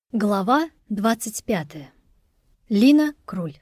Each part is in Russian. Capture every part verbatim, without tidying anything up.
Глава двадцать пятая. Лина Круль.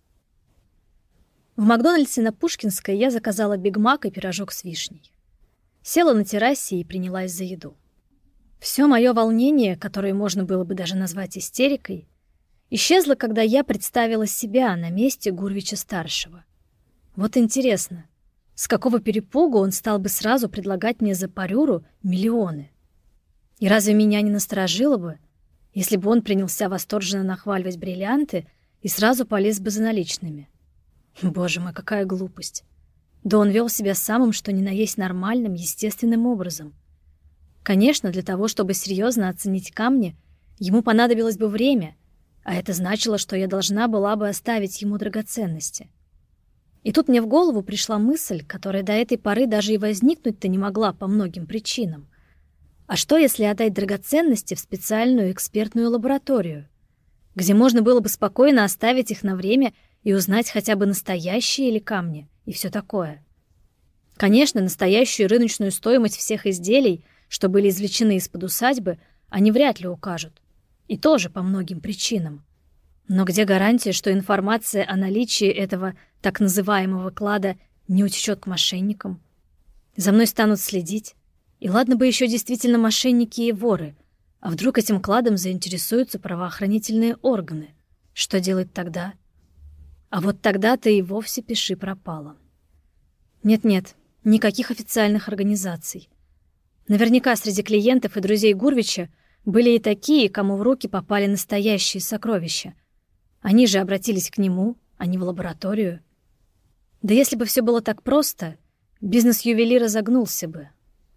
В Макдональдсе на Пушкинской я заказала Биг Мак и пирожок с вишней. Села на террасе и принялась за еду. Все мое волнение, которое можно было бы даже назвать истерикой, исчезло, когда я представила себя на месте Гурвича-старшего. Вот интересно, с какого перепугу он стал бы сразу предлагать мне за парюру миллионы? И разве меня не насторожило бы, если бы он принялся восторженно нахваливать бриллианты и сразу полез бы за наличными? Боже мой, какая глупость. Да он вел себя самым что ни на есть нормальным, естественным образом. Конечно, для того, чтобы серьезно оценить камни, ему понадобилось бы время, а это значило, что я должна была бы оставить ему драгоценности. И тут мне в голову пришла мысль, которая до этой поры даже и возникнуть-то не могла по многим причинам. А что, если отдать драгоценности в специальную экспертную лабораторию, где можно было бы спокойно оставить их на время и узнать хотя бы настоящие ли камни и все такое? Конечно, настоящую рыночную стоимость всех изделий, что были извлечены из-под усадьбы, они вряд ли укажут. И тоже по многим причинам. Но где гарантия, что информация о наличии этого так называемого клада не утечет к мошенникам? За мной станут следить. И ладно бы еще действительно мошенники и воры, а вдруг этим кладом заинтересуются правоохранительные органы? Что делать тогда? А вот тогда-то и вовсе пиши пропало. Нет-нет, никаких официальных организаций. Наверняка среди клиентов и друзей Гурвича были и такие, кому в руки попали настоящие сокровища. Они же обратились к нему, а не в лабораторию. Да если бы все было так просто, бизнес ювелира загнулся бы.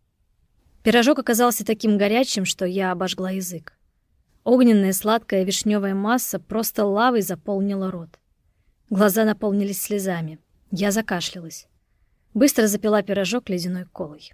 Пирожок оказался таким горячим, что я обожгла язык. Огненная сладкая вишневая масса просто лавой заполнила рот. Глаза наполнились слезами. Я закашлялась. Быстро запила пирожок ледяной колой.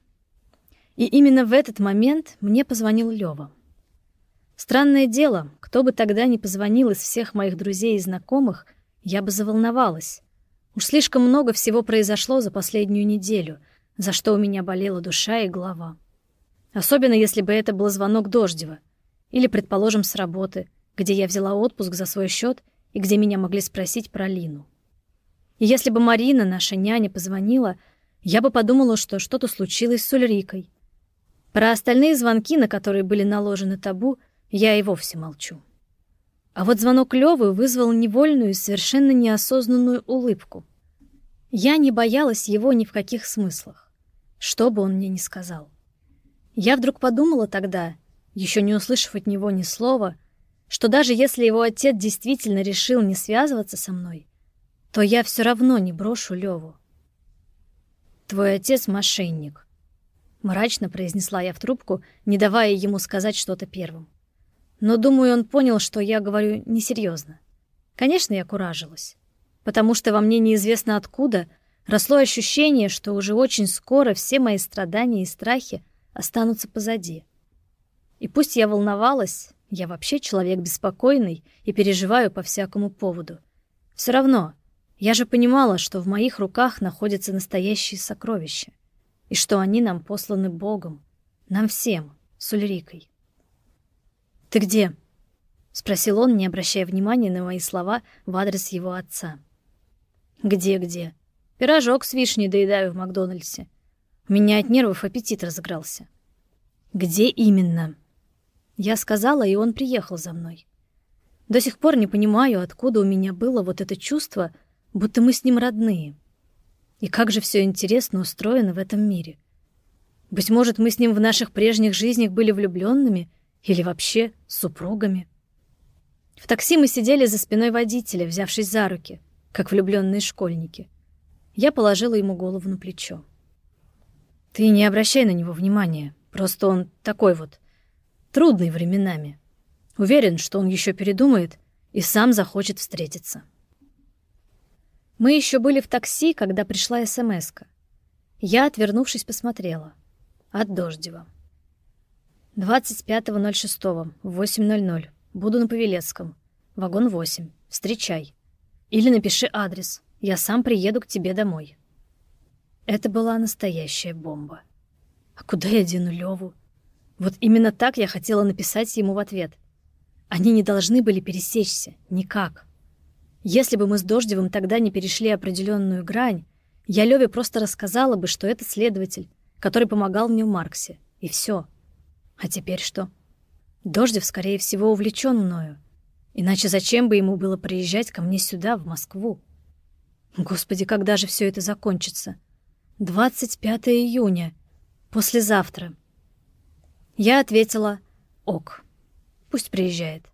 И именно в этот момент мне позвонил Лёва. Странное дело, кто бы тогда ни позвонил из всех моих друзей и знакомых, я бы заволновалась. Уж слишком много всего произошло за последнюю неделю, за что у меня болела душа и голова. Особенно, если бы это был звонок Дождева. Или, предположим, с работы, где я взяла отпуск за свой счет и где меня могли спросить про Лину. И если бы Марина, наша няня, позвонила, я бы подумала, что что-то случилось с Ульрикой. Про остальные звонки, на которые были наложены табу, я и вовсе молчу. А вот звонок Лёвы вызвал невольную и совершенно неосознанную улыбку. Я не боялась его ни в каких смыслах, что бы он мне ни сказал. Я вдруг подумала тогда, еще не услышав от него ни слова, что даже если его отец действительно решил не связываться со мной, то я все равно не брошу Леву. «Твой отец — мошенник», — мрачно произнесла я в трубку, не давая ему сказать что-то первым. Но, думаю, он понял, что я говорю несерьезно. Конечно, я куражилась, потому что во мне неизвестно откуда росло ощущение, что уже очень скоро все мои страдания и страхи останутся позади. И пусть я волновалась, я вообще человек беспокойный и переживаю по всякому поводу. Все равно, я же понимала, что в моих руках находятся настоящие сокровища, и что они нам посланы Богом, нам всем, с Ульрикой. «Ты где?» — спросил он, не обращая внимания на мои слова в адрес его отца. «Где-где? Пирожок с вишней доедаю в Макдональдсе. У меня от нервов аппетит разыгрался». «Где именно?» Я сказала, и он приехал за мной. До сих пор не понимаю, откуда у меня было вот это чувство, будто мы с ним родные. И как же все интересно устроено в этом мире. Быть может, мы с ним в наших прежних жизнях были влюбленными или вообще супругами. В такси мы сидели за спиной водителя, взявшись за руки, как влюбленные школьники. Я положила ему голову на плечо. «Ты не обращай на него внимания. Просто он такой вот, трудный временами. Уверен, что он еще передумает и сам захочет встретиться». Мы еще были в такси, когда пришла смс-ка. Я, отвернувшись, посмотрела. От Дождева. двадцать пятого ноль шестого в восемь ноль ноль. Буду на Павелецком. Вагон восемь. Встречай. Или напиши адрес. Я сам приеду к тебе домой. Это была настоящая бомба. А куда я дену Леву? Вот именно так я хотела написать ему в ответ. Они не должны были пересечься. Никак. Если бы мы с Дождевым тогда не перешли определенную грань, я Лёве просто рассказала бы, что это следователь, который помогал мне в Марксе. И все. А теперь что? Дождев, скорее всего, увлечен мною. Иначе зачем бы ему было приезжать ко мне сюда, в Москву? Господи, когда же все это закончится? двадцать пятого июня. Послезавтра. Я ответила: ок. Пусть приезжает.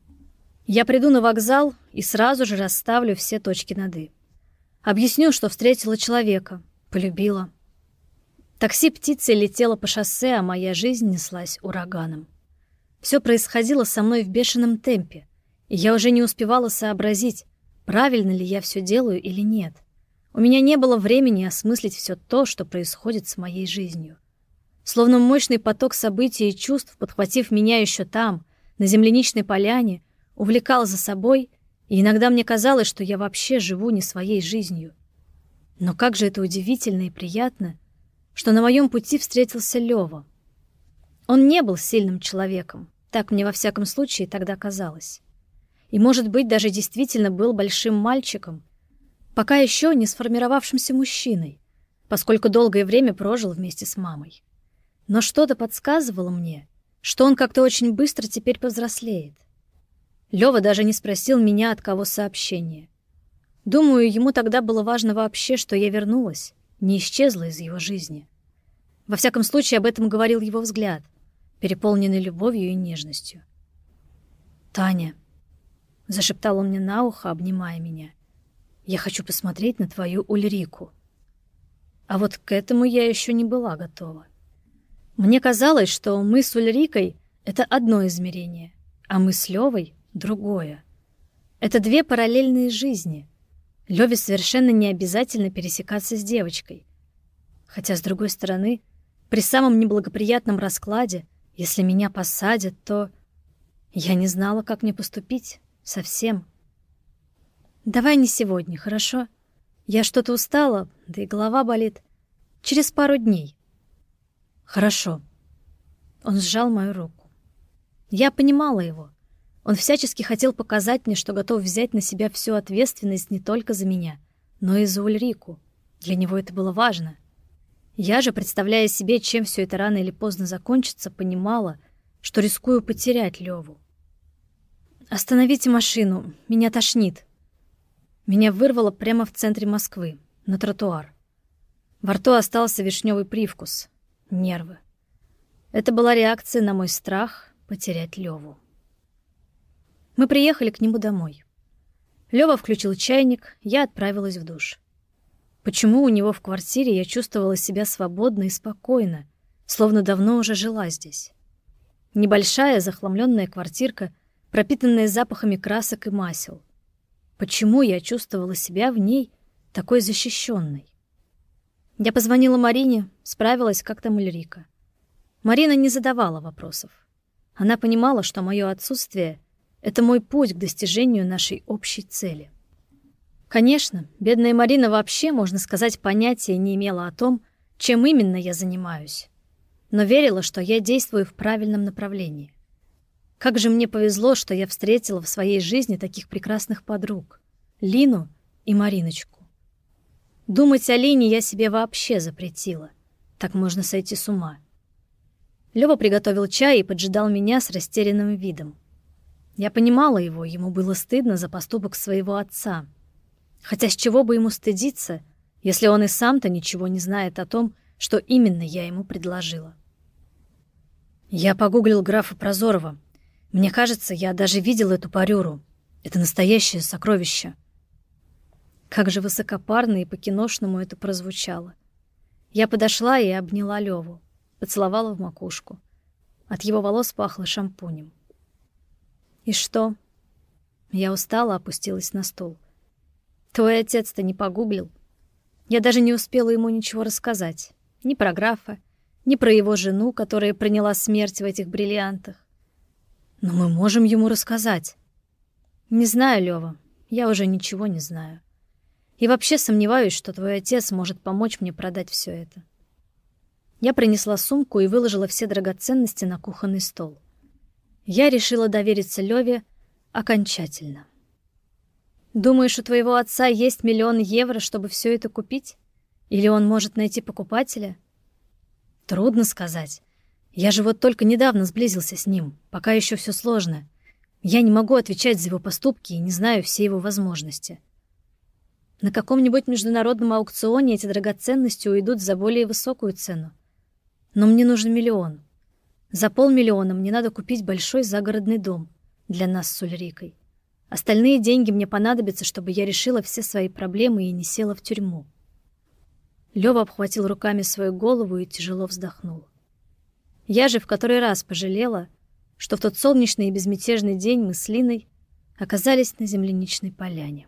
Я приду на вокзал и сразу же расставлю все точки над «и». Объясню, что встретила человека, полюбила. Такси птицей летело по шоссе, а моя жизнь неслась ураганом. Все происходило со мной в бешеном темпе, и я уже не успевала сообразить, правильно ли я все делаю или нет. У меня не было времени осмыслить все то, что происходит с моей жизнью. Словно мощный поток событий и чувств, подхватив меня еще там, на земляничной поляне, увлекал за собой, и иногда мне казалось, что я вообще живу не своей жизнью. Но как же это удивительно и приятно, что на моем пути встретился Лёва. Он не был сильным человеком, так мне во всяком случае тогда казалось. И, может быть, даже действительно был большим мальчиком, пока еще не сформировавшимся мужчиной, поскольку долгое время прожил вместе с мамой. Но что-то подсказывало мне, что он как-то очень быстро теперь повзрослеет. Лёва даже не спросил меня, от кого сообщение. Думаю, ему тогда было важно вообще, что я вернулась, не исчезла из его жизни. Во всяком случае, об этом говорил его взгляд, переполненный любовью и нежностью. «Таня», — зашептал он мне на ухо, обнимая меня, — «я хочу посмотреть на твою Ульрику». А вот к этому я еще не была готова. Мне казалось, что мы с Ульрикой — это одно измерение, а мы с Лёвой — другое. Это две параллельные жизни. Лёве совершенно не обязательно пересекаться с девочкой. Хотя, с другой стороны, при самом неблагоприятном раскладе, если меня посадят, то... Я не знала, как мне поступить. Совсем. «Давай не сегодня, хорошо? Я что-то устала, да и голова болит. Через пару дней». «Хорошо». Он сжал мою руку. Я понимала его. Он всячески хотел показать мне, что готов взять на себя всю ответственность не только за меня, но и за Ульрику. Для него это было важно. Я же, представляя себе, чем все это рано или поздно закончится, понимала, что рискую потерять Леву. «Остановите машину, меня тошнит». Меня вырвало прямо в центре Москвы, на тротуар. Во рту остался вишневый привкус, нервы. Это была реакция на мой страх потерять Леву. Мы приехали к нему домой. Лёва включил чайник, я отправилась в душ. Почему у него в квартире я чувствовала себя свободно и спокойно, словно давно уже жила здесь? Небольшая захламленная квартирка, пропитанная запахами красок и масел. Почему я чувствовала себя в ней такой защищенной? Я позвонила Марине, справилась, как там Ульрика. Марина не задавала вопросов. Она понимала, что мое отсутствие — это мой путь к достижению нашей общей цели. Конечно, бедная Марина вообще, можно сказать, понятия не имела о том, чем именно я занимаюсь, но верила, что я действую в правильном направлении. Как же мне повезло, что я встретила в своей жизни таких прекрасных подруг — Лину и Мариночку. Думать о Лине я себе вообще запретила. Так можно сойти с ума. Лёва приготовил чай и поджидал меня с растерянным видом. Я понимала его, ему было стыдно за поступок своего отца. Хотя с чего бы ему стыдиться, если он и сам-то ничего не знает о том, что именно я ему предложила. Я погуглил графа Прозорова. Мне кажется, я даже видел эту парюру. Это настоящее сокровище. Как же высокопарно и по-киношному это прозвучало. Я подошла и обняла Лёву, поцеловала в макушку. От его волос пахло шампунем. «И что?» Я устала, опустилась на стул. «Твой отец-то не погуглил?» Я даже не успела ему ничего рассказать. Ни про графа, ни про его жену, которая приняла смерть в этих бриллиантах. Но мы можем ему рассказать. Не знаю, Лёва, я уже ничего не знаю. И вообще сомневаюсь, что твой отец может помочь мне продать все это. Я принесла сумку и выложила все драгоценности на кухонный стол. Я решила довериться Лёве окончательно. Думаешь, у твоего отца есть миллион евро, чтобы все это купить? Или он может найти покупателя? Трудно сказать. Я же вот только недавно сблизился с ним, пока еще все сложно. Я не могу отвечать за его поступки и не знаю все его возможности. На каком-нибудь международном аукционе эти драгоценности уйдут за более высокую цену. Но мне нужен миллион. За полмиллиона мне надо купить большой загородный дом для нас с Ульрикой. Остальные деньги мне понадобятся, чтобы я решила все свои проблемы и не села в тюрьму. Лёва обхватил руками свою голову и тяжело вздохнул. Я же в который раз пожалела, что в тот солнечный и безмятежный день мы с Линой оказались на земляничной поляне.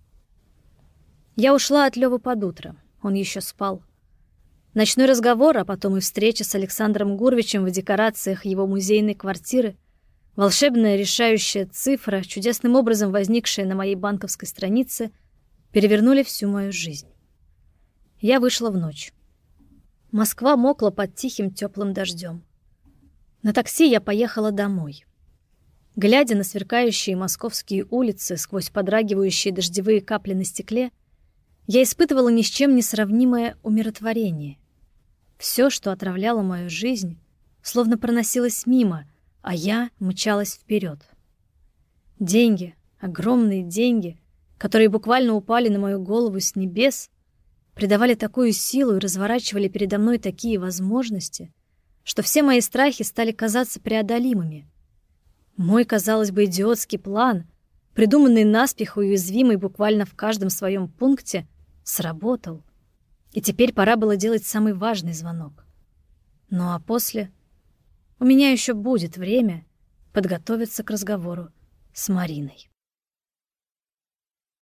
Я ушла от Лёвы под утро, он еще спал. Ночной разговор, а потом и встреча с Александром Гурвичем в декорациях его музейной квартиры, волшебная решающая цифра, чудесным образом возникшая на моей банковской странице, перевернули всю мою жизнь. Я вышла в ночь. Москва мокла под тихим теплым дождем. На такси я поехала домой. Глядя на сверкающие московские улицы сквозь подрагивающие дождевые капли на стекле, я испытывала ни с чем не сравнимое умиротворение. Все, что отравляло мою жизнь, словно проносилось мимо, а я мчалась вперед. Деньги, огромные деньги, которые буквально упали на мою голову с небес, придавали такую силу и разворачивали передо мной такие возможности, что все мои страхи стали казаться преодолимыми. Мой, казалось бы, идиотский план, придуманный наспех и уязвимый буквально в каждом своем пункте, сработал. И теперь пора было делать самый важный звонок. Ну а после у меня еще будет время подготовиться к разговору с Мариной.